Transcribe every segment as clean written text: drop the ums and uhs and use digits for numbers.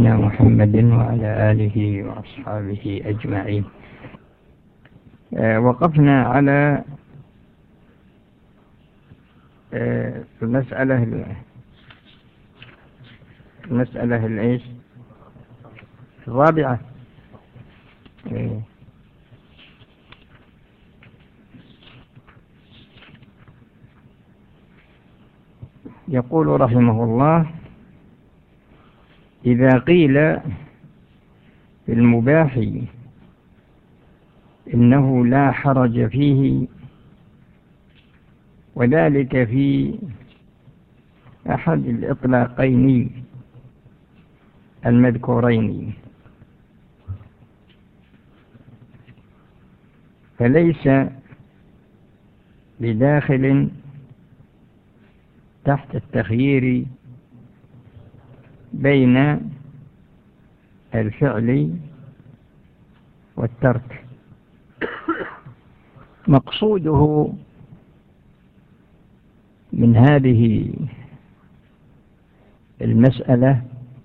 نبينا محمد وعلى آله وأصحابه أجمعين. وقفنا على المسألة الرابعة. يقول رحمه الله: إذا قيل في المباح إنه لا حرج فيه، وذلك في أحد الإطلاقين المذكورين، فليس بداخل تحت التخيير بين الفعل والترك. مقصوده من هذه المسألة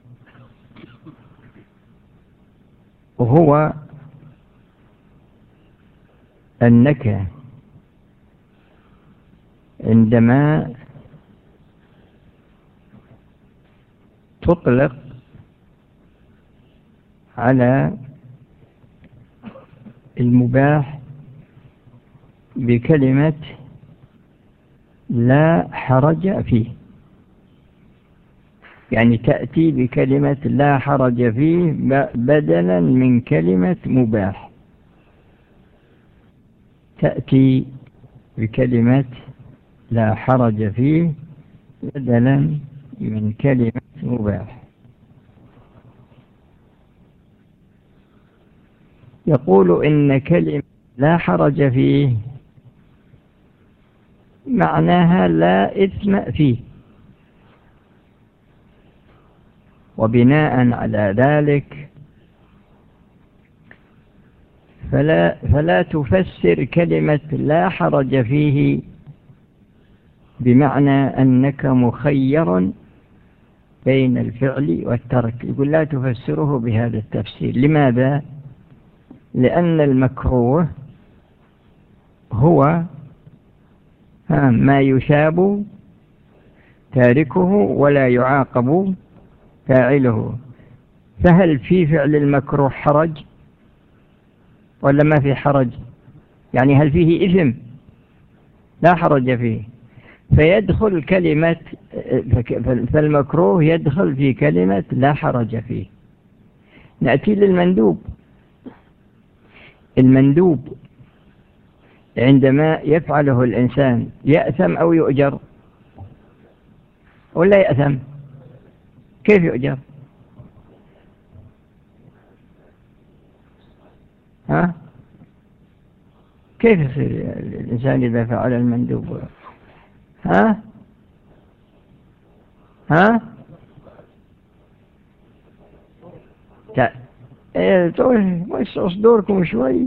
وهو أنك عندما تطلق على المباح بكلمة لا حرج فيه، يعني تأتي بكلمة لا حرج فيه بدلا من كلمة مباح، تأتي بكلمة لا حرج فيه بدلا من كلمة مباح. يقول إن كلمة لا حرج فيه معناها لا إثم فيه، وبناء على ذلك فلا تفسر كلمة لا حرج فيه بمعنى أنك مخير بين الفعل والترك. يقول لا تفسره بهذا التفسير. لماذا؟ لأن المكروه هو ما يثاب تاركه ولا يعاقب فاعله. فهل في فعل المكروه حرج ولا ما في حرج؟ يعني هل فيه إثم؟ لا حرج فيه، فيدخل كلمة، فالمكروه يدخل في كلمة لا حرج فيه. نأتي للمندوب. المندوب عندما يفعله الإنسان يأثم أو يؤجر ولا يأثم؟ كيف يؤجر؟ كيف يصير الإنسان إذا فعل المندوب؟ اصدركم شوي.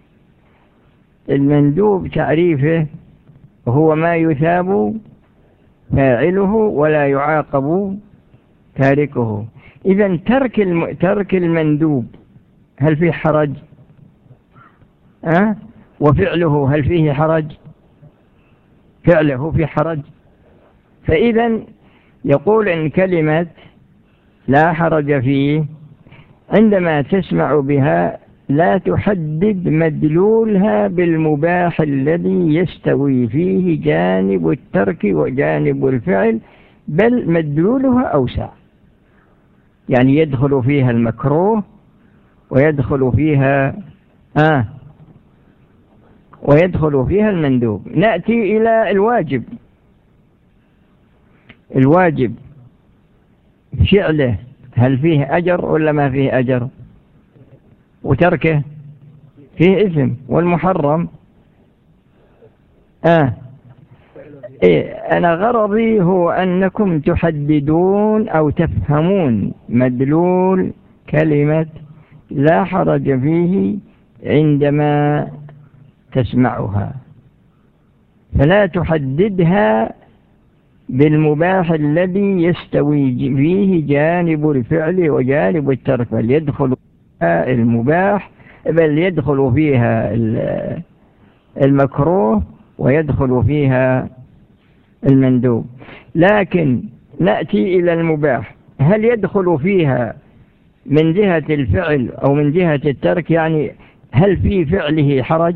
المندوب تعريفه هو ما يثاب فاعله ولا يعاقب تاركه. إذن ترك المندوب هل فيه حرج؟ وفعله هل فيه حرج؟ فعله في حرج. فإذا يقول إن كلمة لا حرج فيه عندما تسمع بها لا تحدد مدلولها بالمباح الذي يستوي فيه جانب الترك وجانب الفعل، بل مدلولها أوسع، يعني يدخل فيها المكروه ويدخل فيها المندوب. نأتي إلى الواجب. الواجب فعله هل فيه أجر ولا ما فيه أجر؟ وتركه فيه إثم. والمحرم أنا غرضي هو أنكم تحددون أو تفهمون مدلول كلمة لا حرج فيه عندما تسمعها، فلا تحددها بالمباح الذي يستوي فيه جانب الفعل وجانب الترك، بل يدخل فيها المباح، بل يدخل فيها المكروه ويدخل فيها المندوب. لكن نأتي إلى المباح، هل يدخل فيها من جهة الفعل أو من جهة الترك؟ يعني هل في فعله حرج؟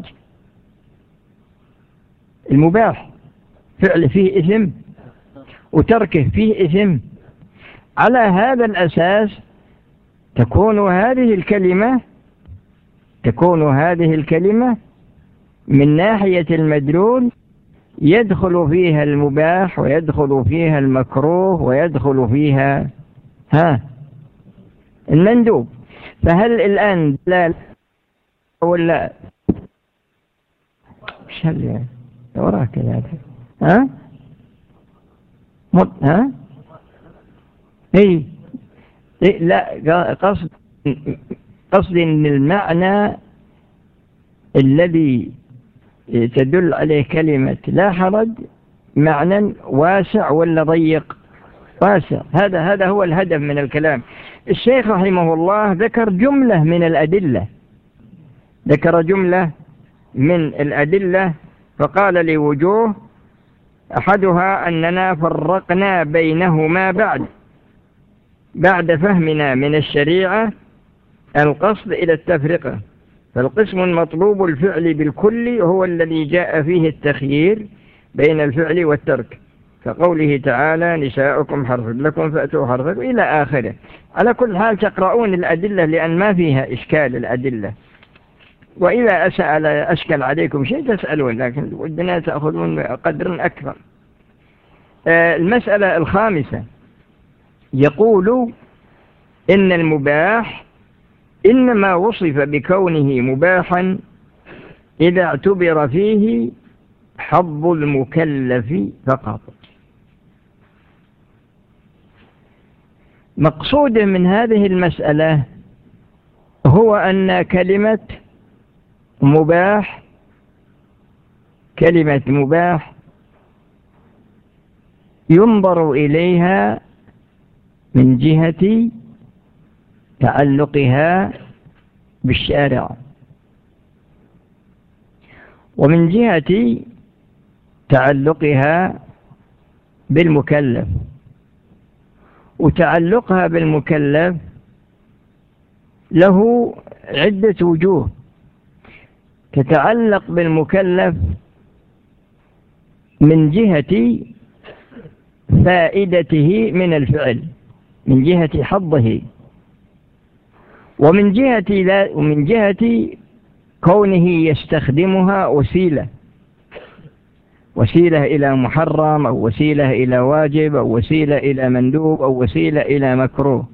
المباح فعل فيه إثم وتركه فيه إثم. على هذا الأساس تكون هذه الكلمة من ناحية المدلول يدخل فيها المباح ويدخل فيها المكروه ويدخل فيها المندوب. فهل الآن لا ولا مش هل يعني وراك هذا لا، قصدي ان المعنى الذي تدل عليه كلمة لا حرج معنى واسع ولا ضيق؟ واسع. هذا هو الهدف من الكلام. الشيخ رحمه الله ذكر جملة من الأدلة، فقال لي وجوه، أحدها أننا فرقنا بينهما بعد فهمنا من الشريعة القصد إلى التفرقة، فالقسم المطلوب الفعل بالكل هو الذي جاء فيه التخيير بين الفعل والترك، كقوله تعالى نساؤكم حرث لكم فأتوا حرثكم إلى آخره. على كل حال تقرؤون الأدلة لأن ما فيها إشكال الأدلة، وإذا أشكل عليكم شيء تسألون، لكن ودنا تأخذون قدر أكثر. المسألة الخامسة، يقول إن المباح إنما وصف بكونه مباحا إذا اعتبر فيه حظ المكلف فقط. مقصوده من هذه المسألة هو أن كلمة مباح ينظر إليها من جهة تعلقها بالشارع، ومن جهة تعلقها بالمكلف. وتعلقها بالمكلف له عدة وجوه. تتعلق بالمكلف من جهة فائدته من الفعل، من جهة حظه، ومن جهة كونه يستخدمها وسيلة إلى محرم، أو وسيلة إلى واجب، أو وسيلة إلى مندوب، أو وسيلة إلى مكروه،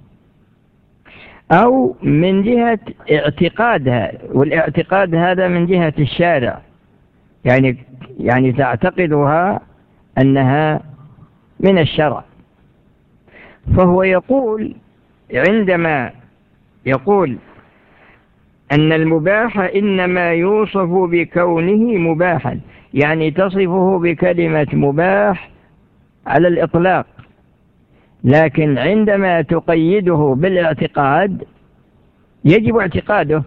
أو من جهة اعتقادها، والاعتقاد هذا من جهة الشارع، يعني تعتقدها أنها من الشرع. فهو يقول عندما يقول أن المباح إنما يوصف بكونه مباحا، يعني تصفه بكلمة مباح على الإطلاق، لكن عندما تقيده بالاعتقاد يجب اعتقاده.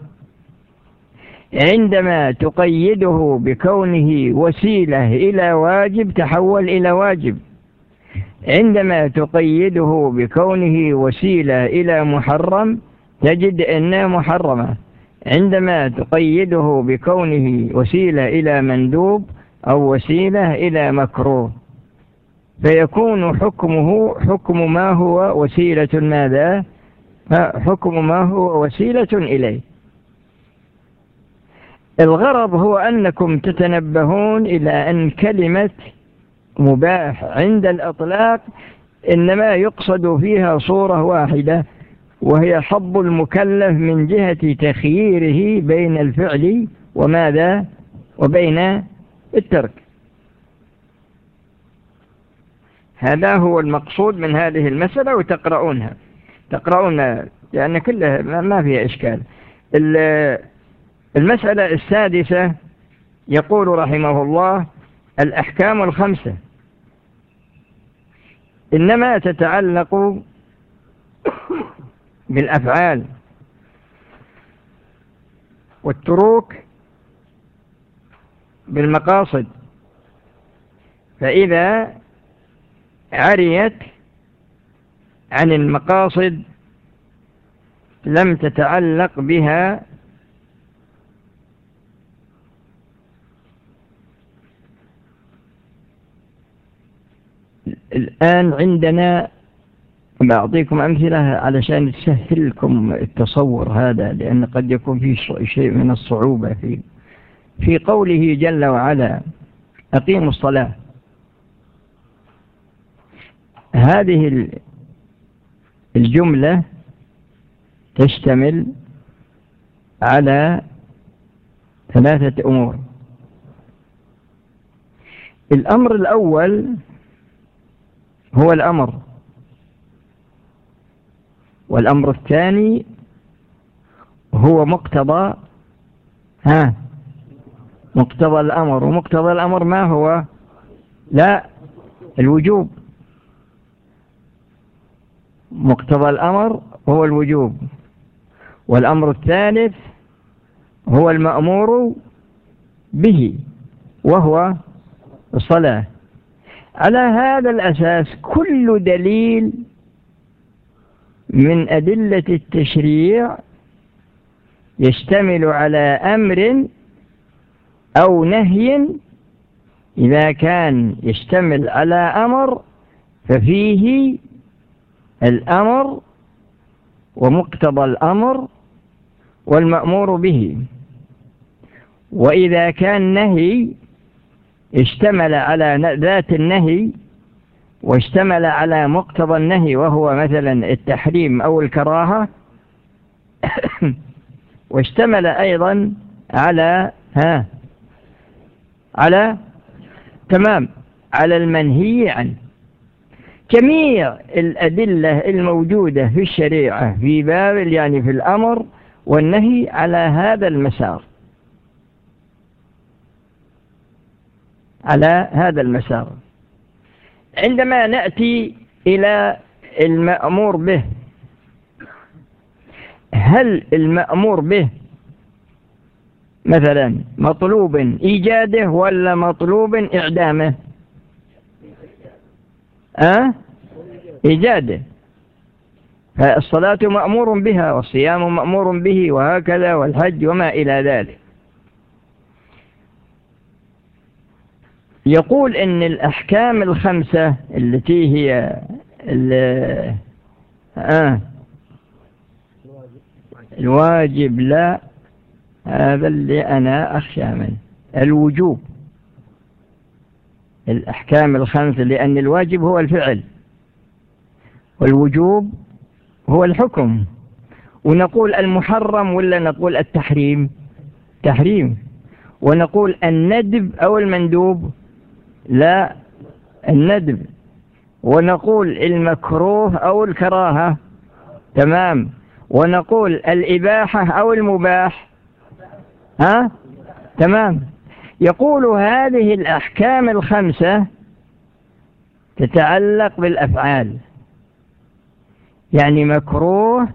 عندما تقيده بكونه وسيلة إلى واجب تحول إلى واجب، عندما تقيده بكونه وسيلة إلى محرم تجد أنها محرمة، عندما تقيده بكونه وسيلة إلى مندوب أو وسيلة إلى مكروه، فيكون حكمه حكم ما هو وسيلة ماذا؟ حكم ما هو وسيلة إليه. الغرض هو أنكم تتنبهون إلى أن كلمة مباح عند الإطلاق إنما يقصد فيها صورة واحدة، وهي حظ المكلف من جهة تخييره بين الفعل وماذا؟ وبين الترك. هذا هو المقصود من هذه المسألة، وتقرؤونها لأن كلها ما فيها إشكال. المسألة السادسة يقول رحمه الله الأحكام الخمسة إنما تتعلق بالأفعال، والتروك بالمقاصد. فإذا عريت عن المقاصد لم تتعلق بها الآن عندنا. بعطيكم أمثلة علشان تسهل لكم التصور هذا، لأن قد يكون فيه شيء من الصعوبة في قوله جل وعلا أقيموا الصلاة. هذه الجملة تشتمل على 3 أمور. الأمر الأول هو الأمر، والأمر الثاني هو مقتضى مقتضى الأمر. ومقتضى الأمر ما هو؟ لا، الوجوب. مقتضى الأمر هو الوجوب. والأمر الثالث هو المأمور به وهو الصلاة. على هذا الأساس كل دليل من أدلة التشريع يشتمل على أمر أو نهي. إذا كان يشتمل على أمر ففيه الأمر ومقتضى الأمر والمأمور به. وإذا كان نهي اشتمل على ذات النهي واشتمل على مقتضى النهي وهو مثلا التحريم أو الكراهة واشتمل أيضا على على المنهي عنه. جميع الأدلة الموجودة في الشريعة في باب يعني في الأمر والنهي على هذا المسار، على هذا المسار. عندما نأتي إلى المأمور به، هل المأمور به مثلا مطلوب إيجاده ولا مطلوب إعدامه؟ إيجاده. فالصلاة مأمور بها والصيام مأمور به وهكذا والحج وما إلى ذلك. يقول إن الأحكام الخمسة التي هي الواجب، لا، هذا اللي أنا أخشى منه، الوجوب. الأحكام الخمسة، لأن الواجب هو الفعل والوجوب هو الحكم. ونقول المحرم ولا نقول التحريم؟ تحريم. ونقول الندب أو المندوب؟ لا، الندب. ونقول المكروه أو الكراهة؟ تمام. ونقول الإباحة أو المباح؟ تمام. يقول هذه الأحكام الخمسة تتعلق بالأفعال، يعني مكروه.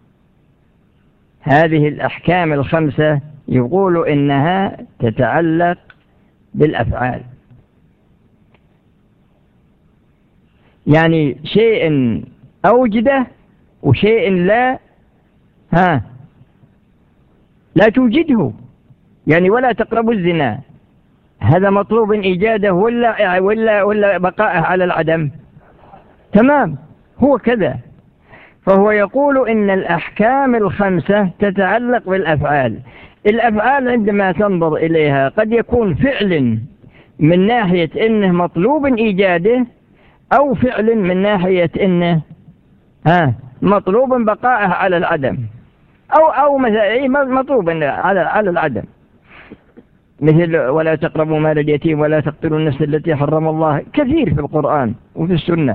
هذه الأحكام الخمسة يقول إنها تتعلق بالأفعال، يعني شيء أوجده وشيء لا توجده. يعني ولا تقربوا الزنا، هذا مطلوب إيجاده ولا بقائه على العدم؟ تمام، هو كذا. فهو يقول إن الأحكام الخمسة تتعلق بالأفعال. الأفعال عندما تنظر إليها قد يكون فعل من ناحية إنه مطلوب إيجاده، أو فعل من ناحية إنه مطلوب بقائه على العدم، أو مثلا مطلوب على العدم، مثل ولا تقربوا مال اليتيم ولا تقتلوا النفس التي حرم الله، كثير في القرآن وفي السنة.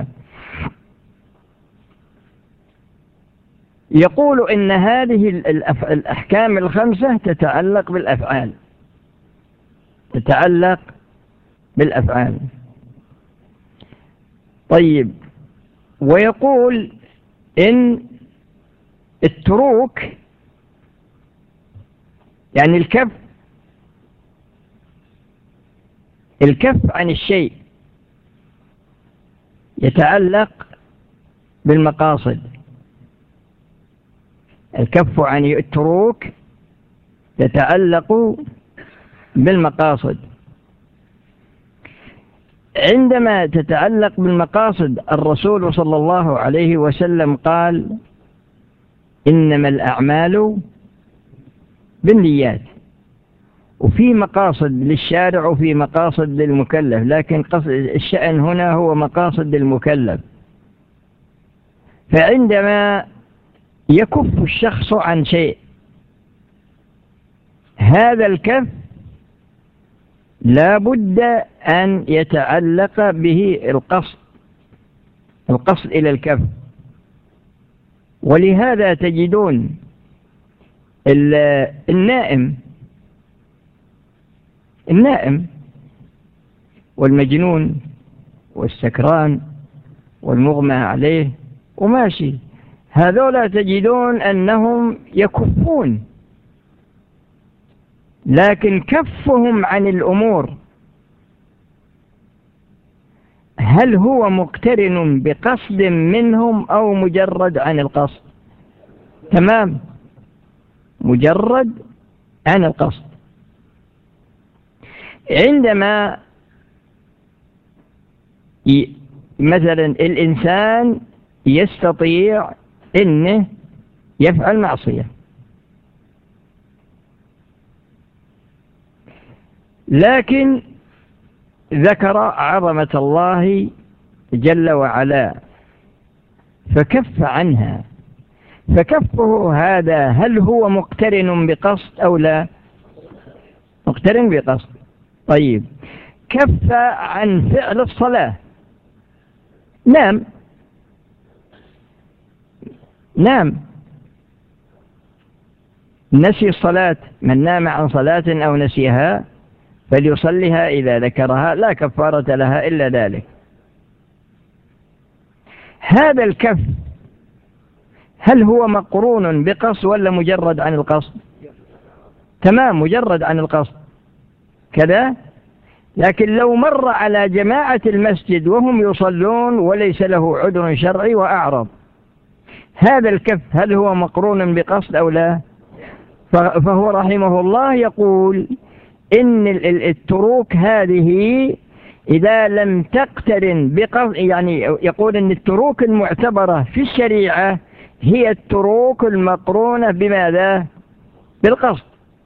يقول إن هذه الأحكام الخمسة تتعلق بالأفعال، تتعلق بالأفعال. طيب، ويقول إن التروك يعني الكف عن الشيء يتعلق بالمقاصد. الكف عن التروك يتعلق بالمقاصد. عندما تتعلق بالمقاصد الرسول صلى الله عليه وسلم قال إنما الأعمال بالنيات، وفي مقاصد للشارع وفي مقاصد للمكلف، لكن الشأن هنا هو مقاصد المكلف. فعندما يكف الشخص عن شيء، هذا الكف لا بد أن يتعلق به القصد إلى الكف. ولهذا تجدون النائم والمجنون والسكران والمغمى عليه وماشي، هذولا تجدون أنهم يكفون، لكن كفهم عن الأمور هل هو مقترن بقصد منهم أو مجرد عن القصد؟ تمام، مجرد عن القصد. عندما مثلا الإنسان يستطيع أنه يفعل معصية، لكن ذكر عظمة الله جل وعلا فكف عنها، فكفه هذا هل هو مقترن بقصد أو لا؟ مقترن بقصد. طيب، كف عن فعل الصلاة، نام نسي الصلاة، من نام عن صلاة أو نسيها فليصليها إذا ذكرها لا كفارة لها إلا ذلك. هذا الكف هل هو مقرون بقصد ولا مجرد عن القصد؟ تمام، مجرد عن القصد كذا. لكن لو مر على جماعة المسجد وهم يصلون وليس له عذر شرعي وأعرض، هذا الكف هل هو مقرون بقصد أو لا؟ فهو رحمه الله يقول إن التروك هذه إذا لم تقترن بقصد، يعني يقول إن التروك المعتبرة في الشريعة هي التروك المقرونة بماذا؟ بالقصد،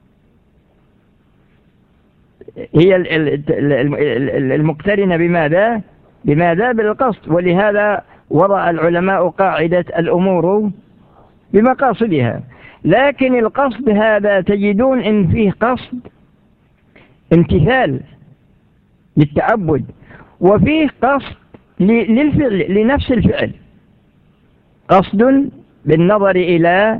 هي المقترنة بماذا؟ بالقصد. ولهذا وضع العلماء قاعدة الأمور بمقاصدها. لكن القصد هذا تجدون إن فيه قصد امتثال للتعبد، وفيه قصد للفعل، لنفس الفعل، قصد بالنظر إلى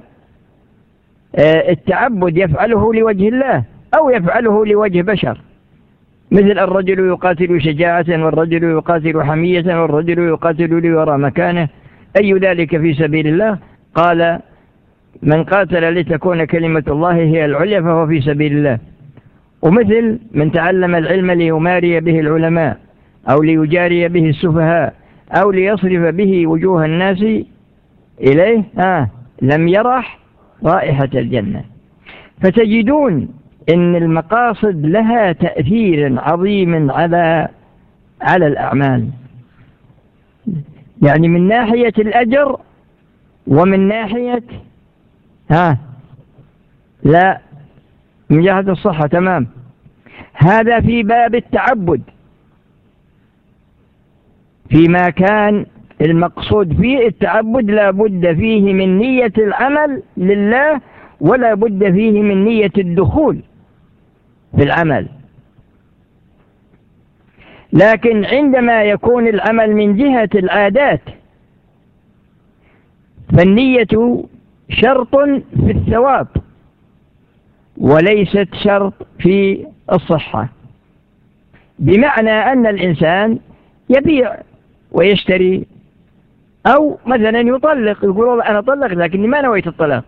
التعبد يفعله لوجه الله أو يفعله لوجه بشر، مثل الرجل يقاتل شجاعة والرجل يقاتل حمية والرجل يقاتل ليرى مكانه، أي ذلك في سبيل الله؟ قال من قاتل لتكون كلمة الله هي العليا فهو في سبيل الله. ومثل من تعلم العلم ليماري به العلماء أو ليجاري به السفهاء أو ليصرف به وجوه الناس إليه لم يرح رائحة الجنة. فتجدون إن المقاصد لها تأثير عظيم على الأعمال، يعني من ناحية الأجر ومن ناحية لا من جهة الصحة. تمام، هذا في باب التعبد، فيما كان المقصود فيه التعبد لا بد فيه من نية العمل لله ولا بد فيه من نية الدخول في العمل. لكن عندما يكون العمل من جهة العادات فالنية شرط في الثواب وليست شرط في الصحة، بمعنى أن الإنسان يبيع ويشتري أو مثلا يطلق، يقول والله أنا طلق لكني ما نويت الطلاق.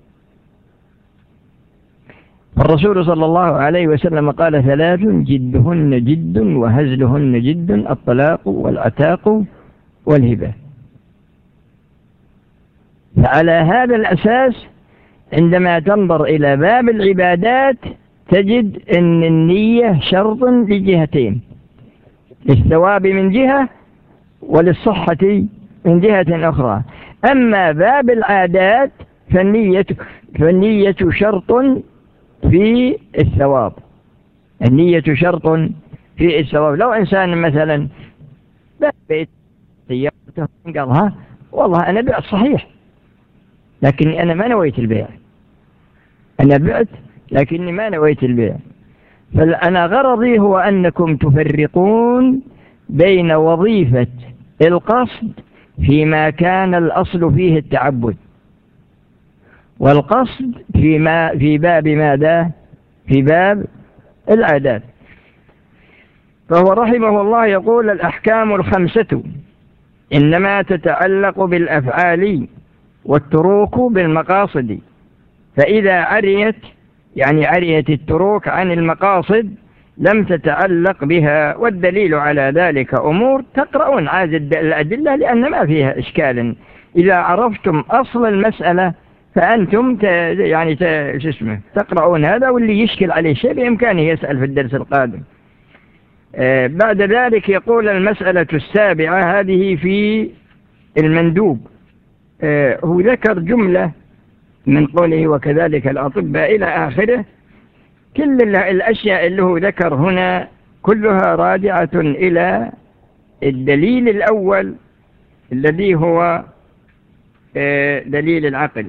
الرسول صلى الله عليه وسلم قال 3 جدهن جد وهزلهن جد: الطلاق والعتاق والهبة. فعلى هذا الأساس عندما تنظر إلى باب العبادات تجد أن النية شرط لجهتين: للثواب من جهة وللصحة من جهة أخرى. أما باب العادات فالنية شرط في الثواب. النية شرط في الثواب. لو إنسان مثلا بيت سيارته قالها والله أنا بعت صحيح لكني أنا ما نويت البيع، أنا بعت لكني ما نويت البيع، فأنا غرضي هو أنكم تفرقون بين وظيفة القصد فيما كان الأصل فيه التعبد، والقصد في باب ماذا؟ في باب العادات. فهو رحمه الله يقول: الأحكام 5 إنما تتعلق بالأفعال والتروك بالمقاصد، فإذا عريت يعني عريت التروك عن المقاصد لم تتعلق بها. والدليل على ذلك أمور تقرؤون عاد الأدلة لأن ما فيها إشكال. إذا عرفتم أصل المسألة فأنتم يعني تقرؤون هذا، واللي يشكل عليه شيء بإمكانه يسأل في الدرس القادم. بعد ذلك يقول: المسألة 7 هذه في المندوب. هو ذكر جملة من قوله وكذلك الأطباء إلى آخره. كل الأشياء اللي هو ذكر هنا كلها راجعة إلى الدليل الأول الذي هو دليل العقل،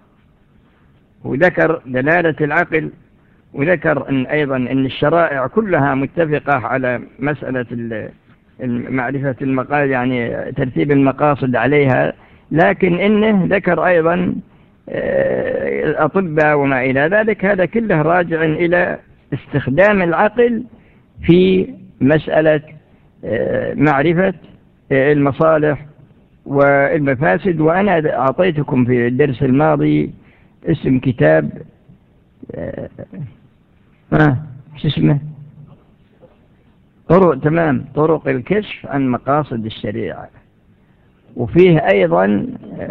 وذكر دلالة العقل، وذكر أن أيضا أن الشرائع كلها متفقة على مسألة معرفة المقاصد، يعني ترتيب المقاصد عليها، لكن إنه ذكر أيضا الأطباء وما إلى ذلك. هذا كله راجع إلى استخدام العقل في مسألة معرفة المصالح والمفاسد. وأنا أعطيتكم في الدرس الماضي اسم كتاب شو اسمه؟ طرق الكشف عن مقاصد الشريعة. وفيه أيضا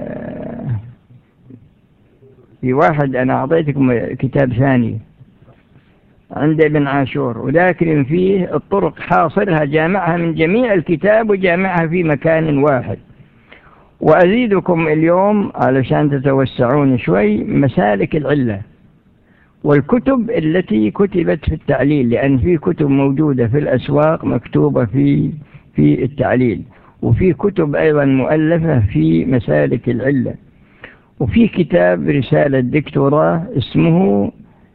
في واحد أنا أعطيتكم كتاب ثاني عند ابن عاشور، ولكن فيه الطرق حاصرها، جامعها من جميع الكتاب وجامعها في مكان واحد. وأزيدكم اليوم علشان تتوسعون شوي مسالك العلة والكتب التي كتبت في التعليل، لأن في كتب موجودة في الأسواق مكتوبة في التعليل، وفي كتب أيضا مؤلفة في مسالك العلة، وفي كتاب رسالة دكتوراه اسمه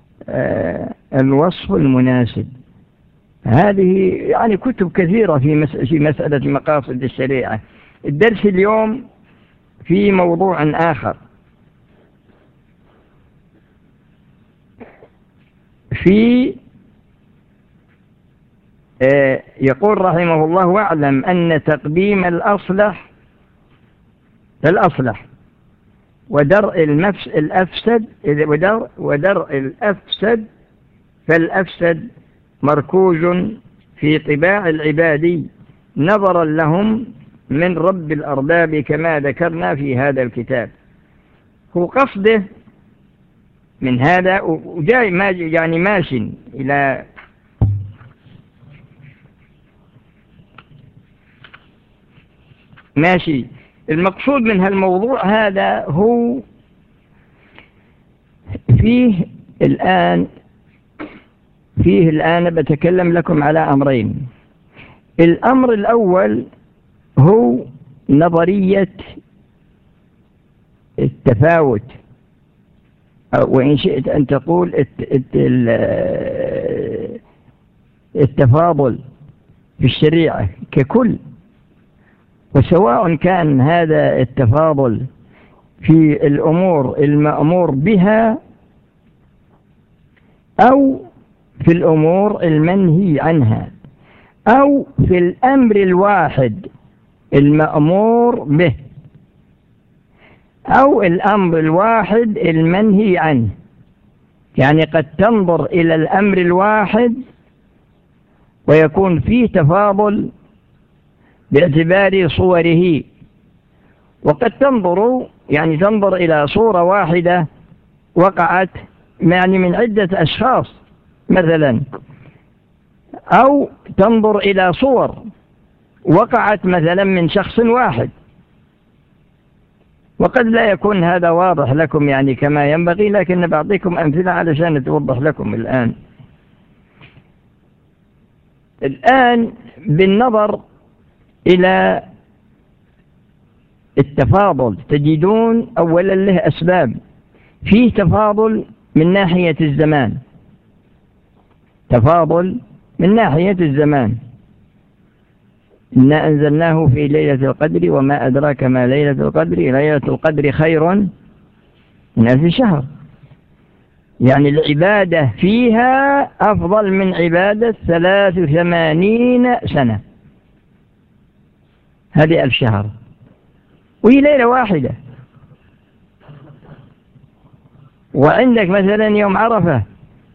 الوصف المناسب. هذه يعني كتب كثيرة في مسألة مقاصد الشريعة. الدرس اليوم في موضوع آخر، يقول رحمه الله: واعلم أن تقديم الأصلح ودرء الأفسد فالأفسد مركوز في طباع العباد نظرا لهم من رب الأرباب كما ذكرنا في هذا الكتاب. هو قصده من هذا وجاي يعني ماشي إلى ماشي. المقصود من هالموضوع هذا هو فيه الآن بتكلم لكم على أمرين. الأمر الأول هو نظرية التفاوت، وإن شئت أن تقول التفاضل في الشريعة ككل، وسواء كان هذا التفاضل في الأمور المأمور بها أو في الأمور المنهي عنها أو في الأمر الواحد المأمور به أو الأمر الواحد المنهي عنه. يعني قد تنظر إلى الأمر الواحد ويكون فيه تفاضل باعتبار صوره، وقد تنظر إلى صورة واحدة وقعت يعني من عدة أشخاص مثلا، أو تنظر إلى صور وقعت مثلا من شخص واحد، وقد لا يكون هذا واضح لكم يعني كما ينبغي، لكن بعطيكم أمثلة علشان توضح لكم الآن بالنظر إلى التفاضل تجدون أولا له أسباب. فيه تفاضل من ناحية الزمان، تفاضل من ناحية الزمان. إنا أنزلناه في ليلة القدر وما أدراك ما ليلة القدر، ليلة القدر خير من 1000 شهر. يعني العبادة فيها أفضل من عبادة 83 سنة، هذه 1000 شهر، وهي ليلة واحدة. وعندك مثلا يوم عرفة،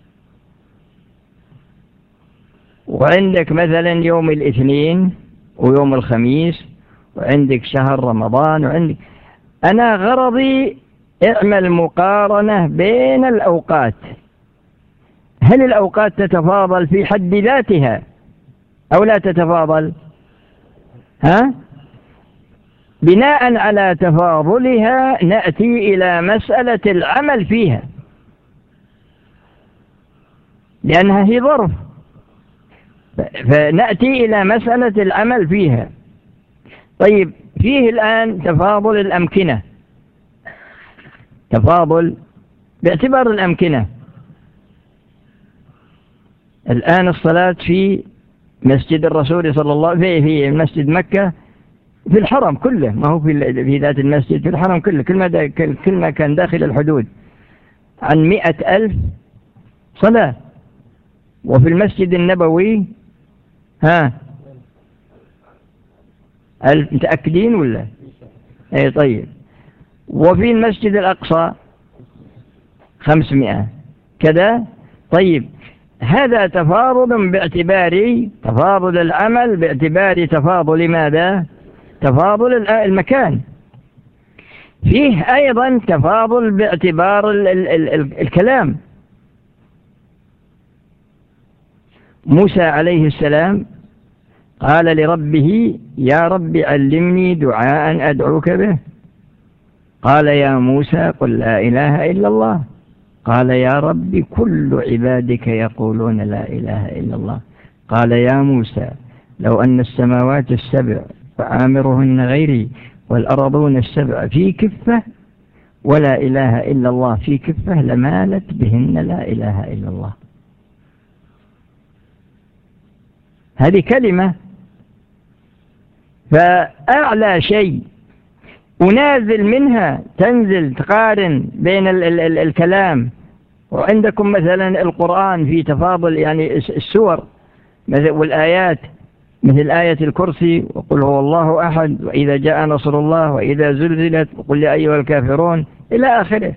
وعندك مثلا يوم الاثنين ويوم الخميس، وعندك شهر رمضان، وعندك. أنا غرضي اعمل مقارنة بين الأوقات. هل الأوقات تتفاضل في حد ذاتها أو لا تتفاضل؟ بناء على تفاضلها نأتي إلى مسألة العمل فيها، لأنها هي ظرف، فنأتي إلى مسألة العمل فيها. طيب، فيه الآن تفاضل الأمكنة، تفاضل باعتبار الأمكنة. الآن الصلاة في مسجد الرسول صلى الله عليه وسلم في مسجد مكة، في الحرم كله، ما هو في ذات المسجد، في الحرم كله، كل ما كان داخل الحدود، عن 100,000 صلاة. وفي المسجد النبوي 1000، متأكدين ولا؟ اي طيب. وفي المسجد الأقصى 500 كذا. طيب، هذا تفاضل باعتبار تفاضل العمل، باعتبار تفاضل ماذا؟ تفاضل المكان. فيه أيضا تفاضل باعتبار الكلام. موسى عليه السلام قال لربه: يا رب علمني دعاء أدعوك به. قال: يا موسى قل لا إله إلا الله. قال: يا رب كل عبادك يقولون لا إله إلا الله. قال: يا موسى لو أن السماوات السبع وعامرهن غيري والأرضون السبع في كفة ولا إله إلا الله في كفة لمالت بهن لا إله إلا الله. هذه كلمة. فأعلى شيء ونازل منها تنزل تقارن بين الكلام. وعندكم مثلا القرآن في تفاضل، يعني السور والآيات، مثل آية الكرسي وقل هو الله أحد وإذا جاء نصر الله وإذا زلزلت وقل يا أيها الكافرون إلى آخره.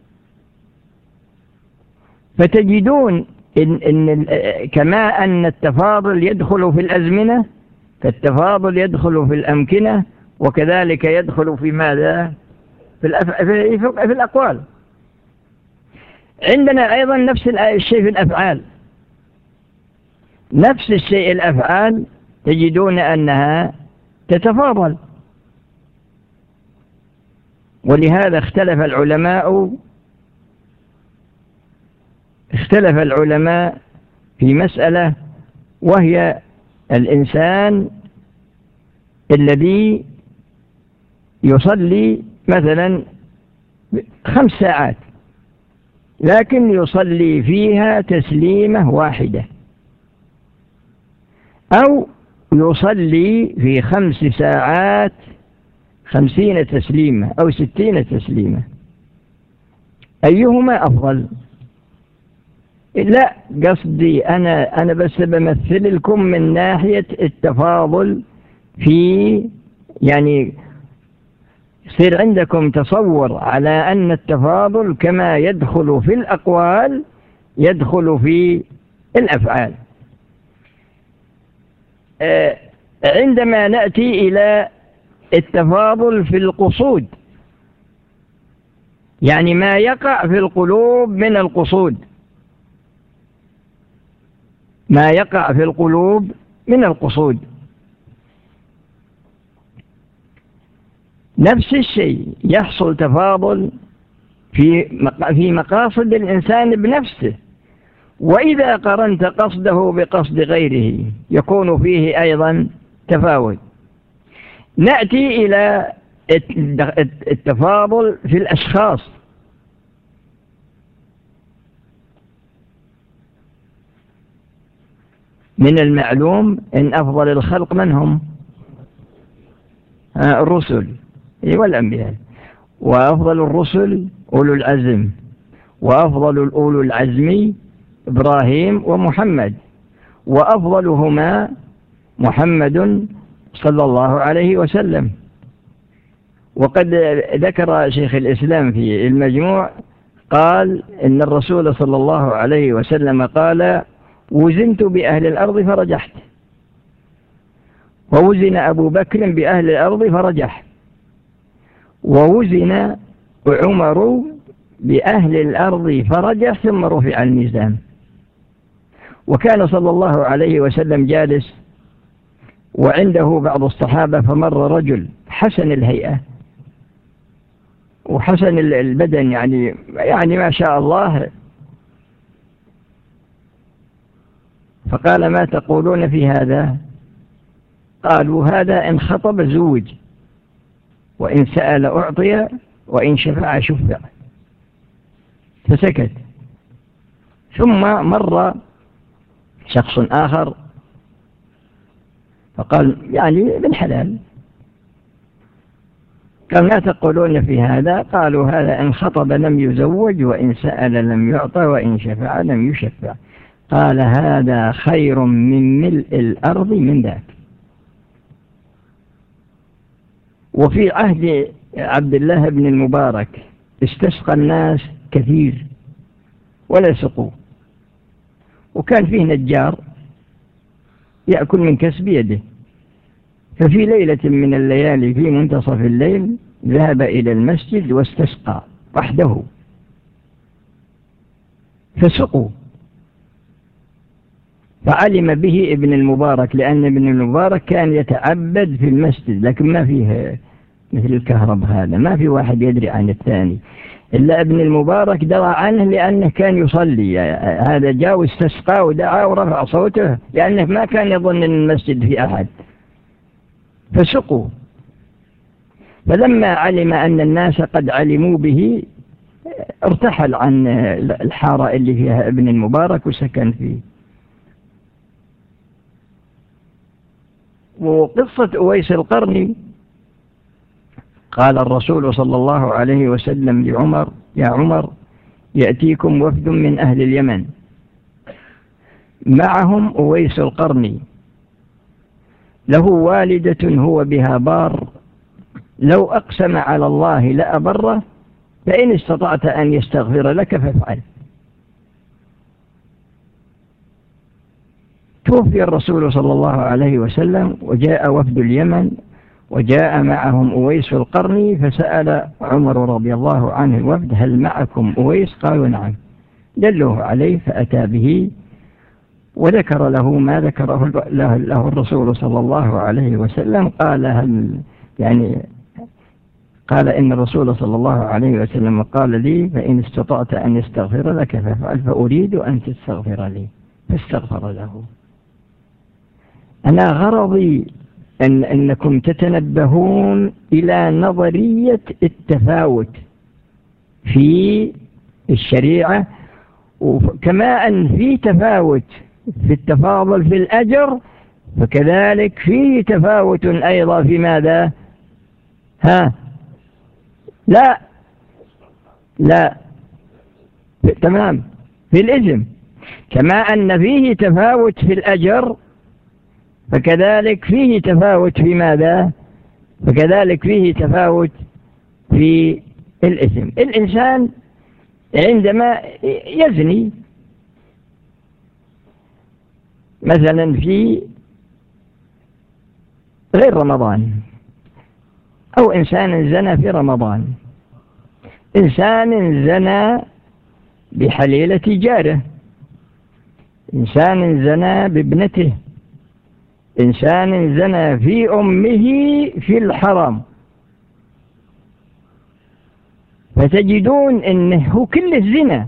فتجدون إن كما أن التفاضل يدخل في الأزمنة، فالتفاضل يدخل في الأمكنة، وكذلك يدخل في ماذا؟ في الأقوال. عندنا أيضا نفس الشيء في الأفعال، نفس الشيء الأفعال تجدون أنها تتفاضل. ولهذا اختلف العلماء في مسألة، وهي الإنسان الذي يصلي مثلا 5 ساعات لكن يصلي فيها تسليمة واحدة، أو يصلي في 5 ساعات 50 تسليمة أو 60 تسليمة، أيهما أفضل؟ لا، قصدي أنا بس بمثل لكم من ناحية التفاضل في يعني يصير عندكم تصور على أن التفاضل كما يدخل في الأقوال يدخل في الأفعال. عندما نأتي إلى التفاضل في القصود، يعني ما يقع في القلوب من القصود، ما يقع في القلوب من القصود، نفس الشيء يحصل تفاضل في مقاصد الإنسان بنفسه، وإذا قرنت قصده بقصد غيره يكون فيه أيضا تفاوت. نأتي إلى التفاضل في الأشخاص. من المعلوم أن أفضل الخلق من هم؟ الرسل والأنبياء، وأفضل الرسل أولو العزم، وأفضل أولو العزم إبراهيم ومحمد، وأفضلهما محمد صلى الله عليه وسلم. وقد ذكر شيخ الإسلام في المجموع قال إن الرسول صلى الله عليه وسلم قال: وزنت بأهل الأرض فرجحت، ووزن أبو بكر بأهل الأرض فرجح، ووزن عمر بأهل الأرض فرجح، ثم رفع الميزان. وكان صلى الله عليه وسلم جالس وعنده بعض الصحابة، فمر رجل حسن الهيئة وحسن البدن، يعني ما شاء الله، فقال: ما تقولون في هذا؟ قالوا: هذا إن خطب زوج، وإن سأل أعطي، وإن شفع شفع. فسكت. ثم مر شخص آخر فقال: يعني بالحلال. قال: ما تقولون في هذا؟ قالوا: هذا إن خطب لم يزوج، وإن سأل لم يعطى، وإن شفع لم يشفع. قال: هذا خير من ملء الأرض من ذاك. وفي عهد عبد الله بن المبارك استسقى الناس كثير ولا سقوا، وكان فيه نجار يأكل من كسب يده. ففي ليلة من الليالي في منتصف الليل ذهب إلى المسجد واستسقى وحده، فسقوا، فعلم به ابن المبارك، لأن ابن المبارك كان يتعبد في المسجد، لكن ما فيه مثل الكهرب هذا، ما في واحد يدري عن الثاني إلا ابن المبارك درى عنه، لأنه كان يصلي. هذا جاء واستسقى ودعا ورفع صوته، لأنه ما كان يظن أن المسجد في أحد. فسقوا. فلما علم أن الناس قد علموا به ارتحل عن الحارة اللي فيها ابن المبارك وسكن فيه. وقصة أويس القرني، قال الرسول صلى الله عليه وسلم لعمر: يا عمر، يأتيكم وفد من أهل اليمن معهم أويس القرني، له والدة هو بها بار، لو أقسم على الله لأبره، فإن استطعت أن يستغفر لك فافعل. توفي الرسول صلى الله عليه وسلم، وجاء وفد اليمن، وجاء معهم أويس القرني، فسأل عمر رضي الله عنه الوفد: هل معكم أويس؟ قالوا: نعم. دلوه عليه فأتى به، وذكر له ما ذكره له الرسول صلى الله عليه وسلم. قال: قال إن الرسول صلى الله عليه وسلم قال لي: فإن استطعت أن يستغفر لك فافعل، فأريد أن تستغفر لي. فاستغفر له. أنا غرضي أنكم تتنبهون إلى نظرية التفاوت في الشريعة، وكما أن في تفاوت في التفاضل في الأجر، فكذلك فيه تفاوت أيضا في ماذا؟ لا تمام، في الإثم. كما أن فيه تفاوت في الأجر، فكذلك فيه تفاوت في ماذا؟ فكذلك فيه تفاوت في الإثم. الإنسان عندما يزني مثلا في غير رمضان، أو إنسان زنى في رمضان، إنسان زنى بحليلة جاره، إنسان زنى بابنته، إنسان زنى في أمه في الحرام، فتجدون أنه كل الزنا،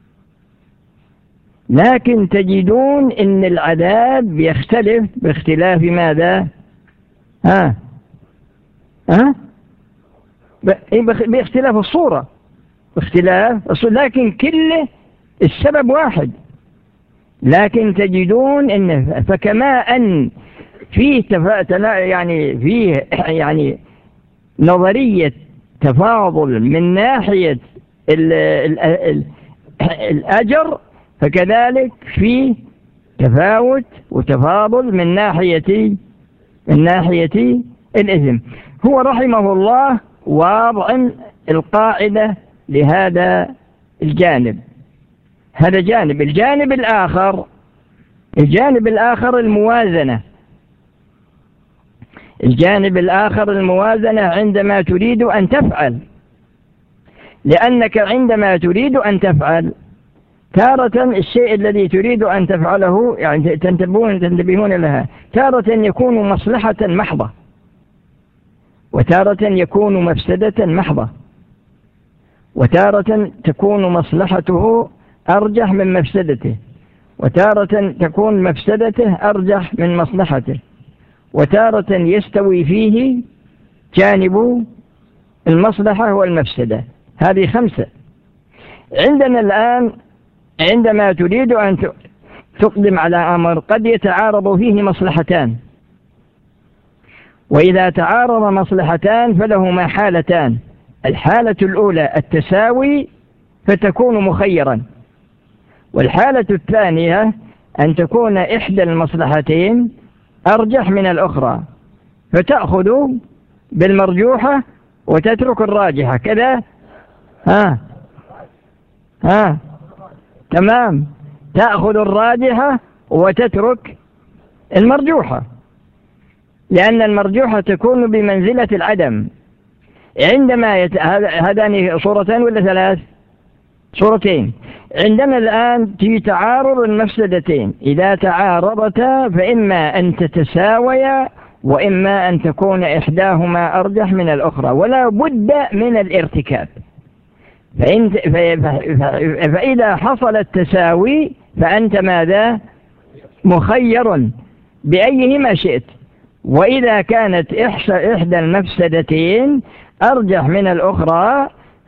لكن تجدون أن العذاب يختلف باختلاف ماذا؟ باختلاف الصورة، لكن كله السبب واحد. لكن تجدون أن فكما أن فيه يعني نظرية تفاضل من ناحية الأجر، فكذلك في تفاوت وتفاضل من ناحية الإثم. هو رحمه الله واضع القاعدة لهذا الجانب. هذا جانب. الجانب الآخر الموازنة. الجانب الآخر الموازنة عندما تريد أن تفعل، لأنك عندما تريد أن تفعل تارة الشيء الذي تريد أن تفعله يعني تنتبهون لها، تارة يكون مصلحة محضة، وتارة يكون مفسدة محضة، وتارة تكون مصلحته أرجح من مفسدته، وتارة تكون مفسدته أرجح من مصلحته، وتارة يستوي فيه جانب المصلحة والمفسدة. هذه 5. عندنا الآن عندما تريد أن تقدم على أمر قد يتعارض فيه مصلحتان، وإذا تعارض مصلحتان فلهما حالتان. الحالة الأولى التساوي فتكون مخيرا، والحالة الثانية أن تكون إحدى المصلحتين أرجح من الأخرى، فتأخذ بالمرجوحة وتترك الراجحة كذا. تمام، تأخذ الراجحة وتترك المرجوحة، لأن المرجوحة تكون بمنزلة العدم. عندما هذان صورتان ولا 3 صورتين. عندنا الآن في تعارض المفسدتين، إذا تعارضتا فإما أن تتساويا وإما أن تكون إحداهما أرجح من الأخرى، ولا بد من الارتكاب. فإذا حصل التساوي فأنت ماذا؟ مخير بأيهما شئت. وإذا كانت إحدى المفسدتين أرجح من الأخرى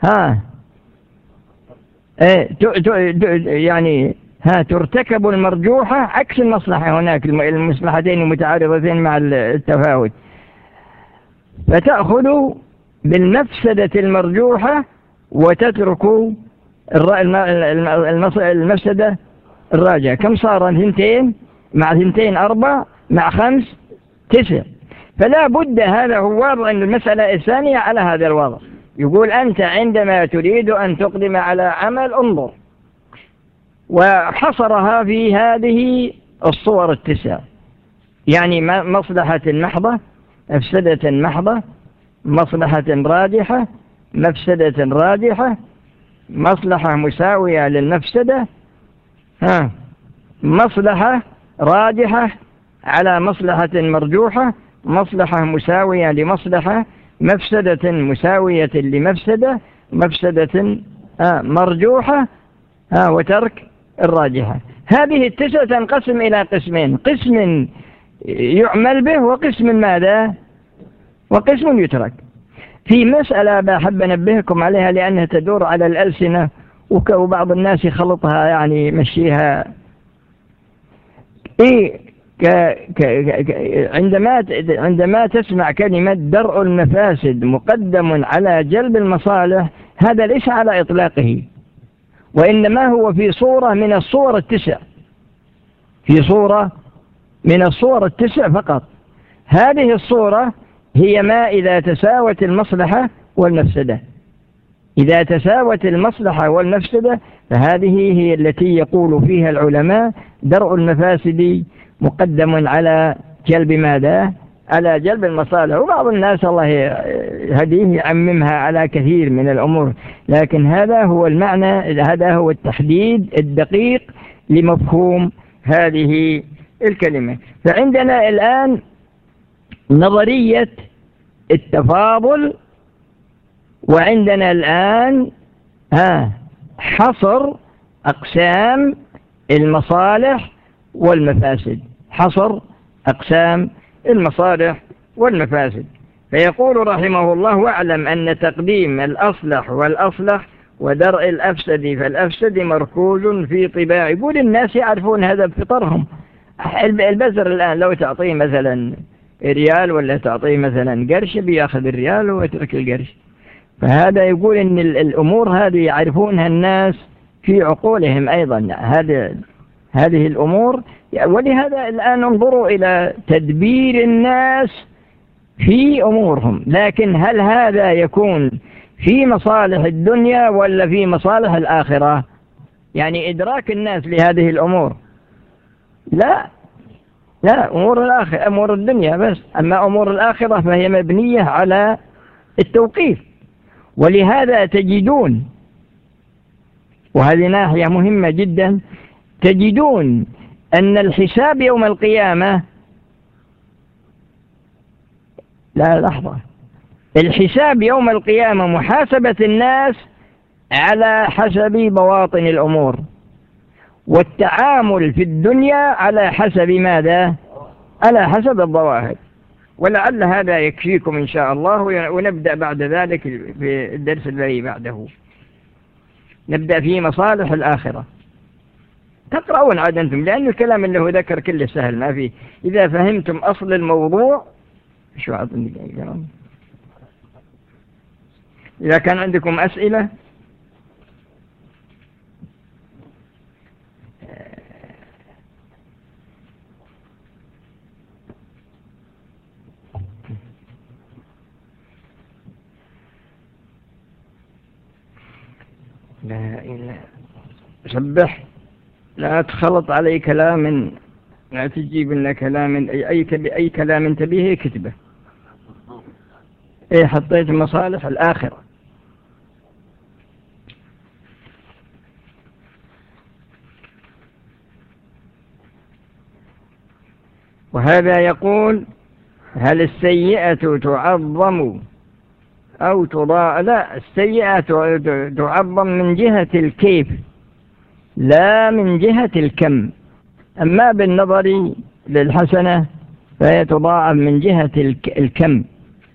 ترتكب المرجوحة عكس المصلحة. هناك المصلحتين المتعارضتين مع التفاوت، فتأخذ بالمفسدة المرجوحة وتترك المفسدة الراجعة. كم صار؟ 2 مع 2 4 مع 5 9. فلا بد، هذا هو وضع المسألة الثانية على هذا الوضع. يقول أنت عندما تريد أن تقدم على عمل انظر، وحصرها في هذه الصور 9، يعني مصلحة محضة، مفسدة محضة، مصلحة راجحة، مفسدة راجحة، مصلحة مساوية للمفسدة، مصلحة راجحة على مصلحة مرجوحة، مصلحة مساوية لمصلحة، مفسدة مساوية لمفسدة، مفسدة مرجوحة، وترك الراجحة. هذه 9 تنقسم إلى قسمين: قسم يعمل به وقسم ماذا؟ وقسم يترك. في مسألة بحب أنبهكم عليها لأنها تدور على الألسنة وبعض الناس يخلطها، يعني مشيها عندما تسمع كلمة درء المفاسد مقدم على جلب المصالح، هذا ليس على إطلاقه، وإنما هو في صورة من الصور 9، في صورة من الصور 9 فقط. هذه الصورة هي ما إذا تساوت المصلحة والمفسدة. إذا تساوت المصلحة والمفسدة فهذه هي التي يقول فيها العلماء درء المفاسد مقدم على جلب ماذا؟ على جلب المصالح. وبعض الناس الله يهديه يعممها على كثير من الأمور، لكن هذا هو المعنى، هذا هو التحديد الدقيق لمفهوم هذه الكلمة. فعندنا الآن نظرية التفاضل، وعندنا الآن حصر أقسام المصالح والمفاسد، حصر أقسام المصالح والمفاسد. فيقول رحمه الله: واعلم أن تقديم الأصلح والأصلح ودرء الأفسد فالأفسد مركوز في طباع. يقول الناس يعرفون هذا بفطرهم. البزر الآن لو تعطيه مثلا ريال ولا تعطيه مثلا قرش بياخذ الريال ويترك القرش. فهذا يقول إن الأمور هذه يعرفونها الناس في عقولهم أيضا، هذه الأمور. ولهذا الآن انظروا إلى تدبير الناس في أمورهم، لكن هل هذا يكون في مصالح الدنيا ولا في مصالح الآخرة؟ يعني إدراك الناس لهذه الأمور لا أمور الآخرة، أمور الدنيا بس. أما أمور الآخرة فهي مبنية على التوقيف. ولهذا تجدون، وهذه ناحية مهمة جدا، تجدون أن الحساب يوم القيامة، لا لحظة، الحساب يوم القيامة محاسبة الناس على حسب بواطن الأمور، والتعامل في الدنيا على حسب ماذا؟ على حسب الظواهر. ولعل هذا يكفيكم إن شاء الله، ونبدأ بعد ذلك في الدرس الذي بعده، نبدأ في مصالح الآخرة. تقرؤون عاد أنتم، لأن الكلام اللي هو ذكر كله سهل ما فيه. إذا فهمتم أصل الموضوع، شو أعطني كلام. إذا كان عندكم أسئلة لا إله سبح، لا تخلط علي كلام، لا تجيب لنا كلام أي كلام تبيه كتبه. حطيت مصالح الآخرة. وهذا يقول: هل السيئة تعظم أو تضاء؟ لا، السيئة تعظم من جهة الكيف لا من جهة الكم. أما بالنظر للحسنة فهي تضاعف من جهة الكم.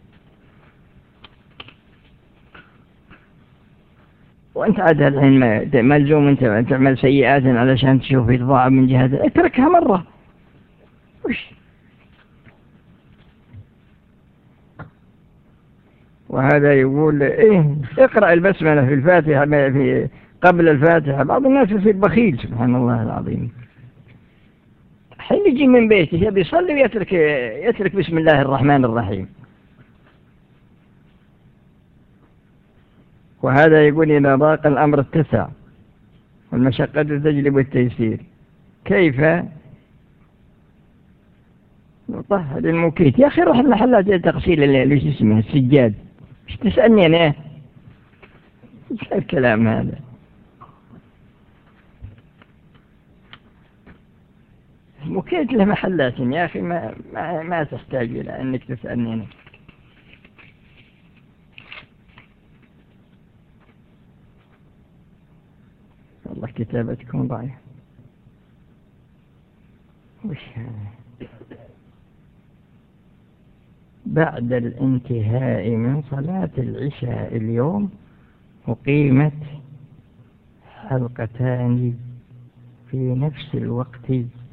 وأنت عاد الحين ملزوم أنت تعمل سيئات علشان تشوف يتضاعف من جهة، اتركها مرة. وهذا يقول اقرأ البسملة في الفاتحة قبل الفاتحة. بعض الناس يصير بخيل سبحان الله العظيم، حين يجي من بيته يبي يصلي ويترك بسم الله الرحمن الرحيم. وهذا يقول: إذا ضاق الأمر اتسع والمشقة تجلب التيسير، كيف نطهر المكيت؟ يا أخي روح المحلات تغسيل اللي اسمه السجاد، ايش تسألني أنا؟ ايش الكلام هذا؟ مكيت له محلات يا أخي، ما تحتاج إلى أنك تسألني أنا. والله كتابتكم ضعيفة. وش هذا؟ بعد الانتهاء من صلاة العشاء اليوم أقيمت حلقتان في نفس الوقت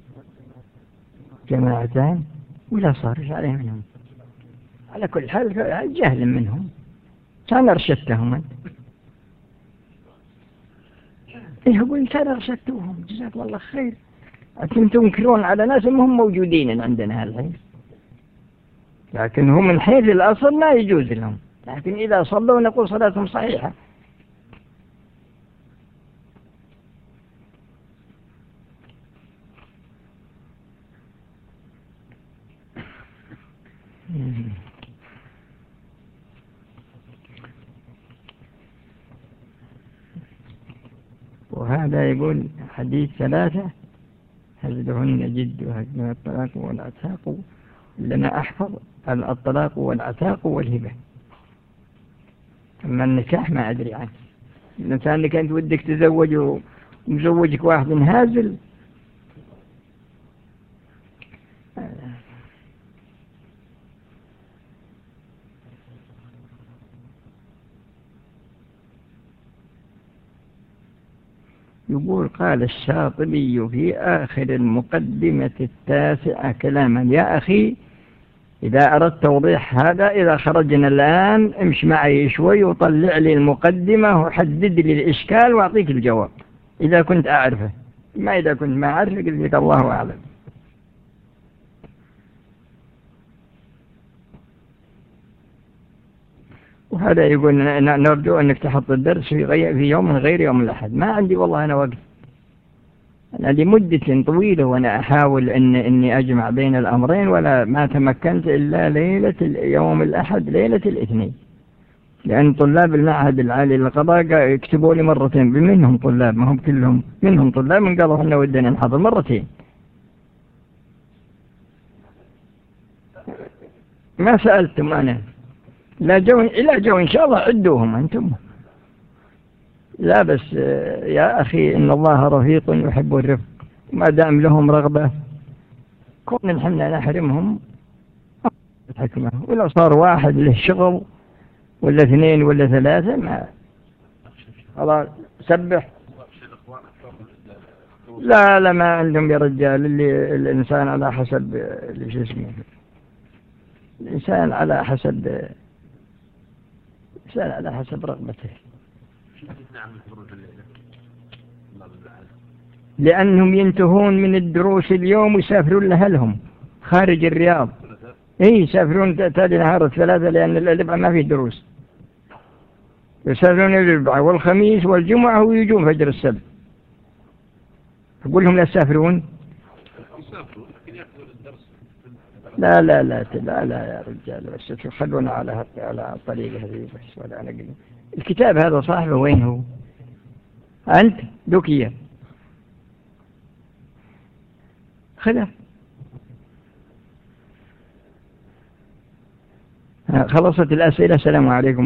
جماعتان، ولا صارش عليه منهم. على كل حال جهل منهم، كان أرشدتهم أنت. أقول كان أرشدتهم، جزاك الله خير. أنتم تنكرون على ناس هم موجودين عندنا هالحين، لكن هم من حيث الأصل لا يجوز لهم. لكن إذا صلوا نقول صلاتهم صحيحة. وهذا يقول حديث 3 هزلهن جد وهزلهن الطلاق والعتاق، لنا أحفظ الطلاق والعتاق والهبة. أما النكاح ما أدري عنه. الإنسان اللي كانت ودك تزوج ومزوجك واحد هازل، يقول قال الشاطبي في آخر المقدمة 9 كلاما: يا أخي إذا أردت توضيح هذا، إذا خرجنا الآن امشي معي شوي وطلع لي المقدمة وحدد لي الإشكال وأعطيك الجواب إذا كنت أعرفه، ما إذا كنت ما أعرفه قلت لك الله أعلم. وهذا يقول نرجو أنك تحط الدرس في يوم غير يوم الأحد. ما عندي والله أنا وقت، أنا لمدة طويلة وأنا أحاول إني أجمع بين الأمرين، ولا ما تمكنت إلا ليلة يوم الأحد ليلة الاثنين، لأن طلاب المعهد العالي للقضاء يكتبوا لي مرتين، منهم طلاب ما هم كلهم، منهم طلاب من قالوا إحنا ودنا نحضر مرتين. ما سألتم أنا، لا جو إن شاء الله عدوهم أنتم. لا بس يا أخي إن الله رفيق يحب الرفق، ما دام لهم رغبة كون نحن نحرمهم الحكمة. ولو صار واحد له شغل ولا 2 ولا 3 ما خلاص سبح. لا ما عندهم يا رجال، اللي الإنسان على حسب اللي اسمه، الإنسان على حسب رغبته. لأنهم ينتهون من الدروس اليوم ويسافرون لأهلهم خارج الرياض. يسافرون تالي نهار 3، لأن الأربعاء ما فيه دروس، يسافرون الأربعاء والخميس والجمعة ويجون فجر السبت. أقول لهم لا تسافرون. لا يا رجال، بس خلونا على الطريقة هذه بس. ولا أنا قلت الكتاب هذا صاحبه وين هو؟ أنت دوكية خذه. خلصت الأسئلة. السلام عليكم.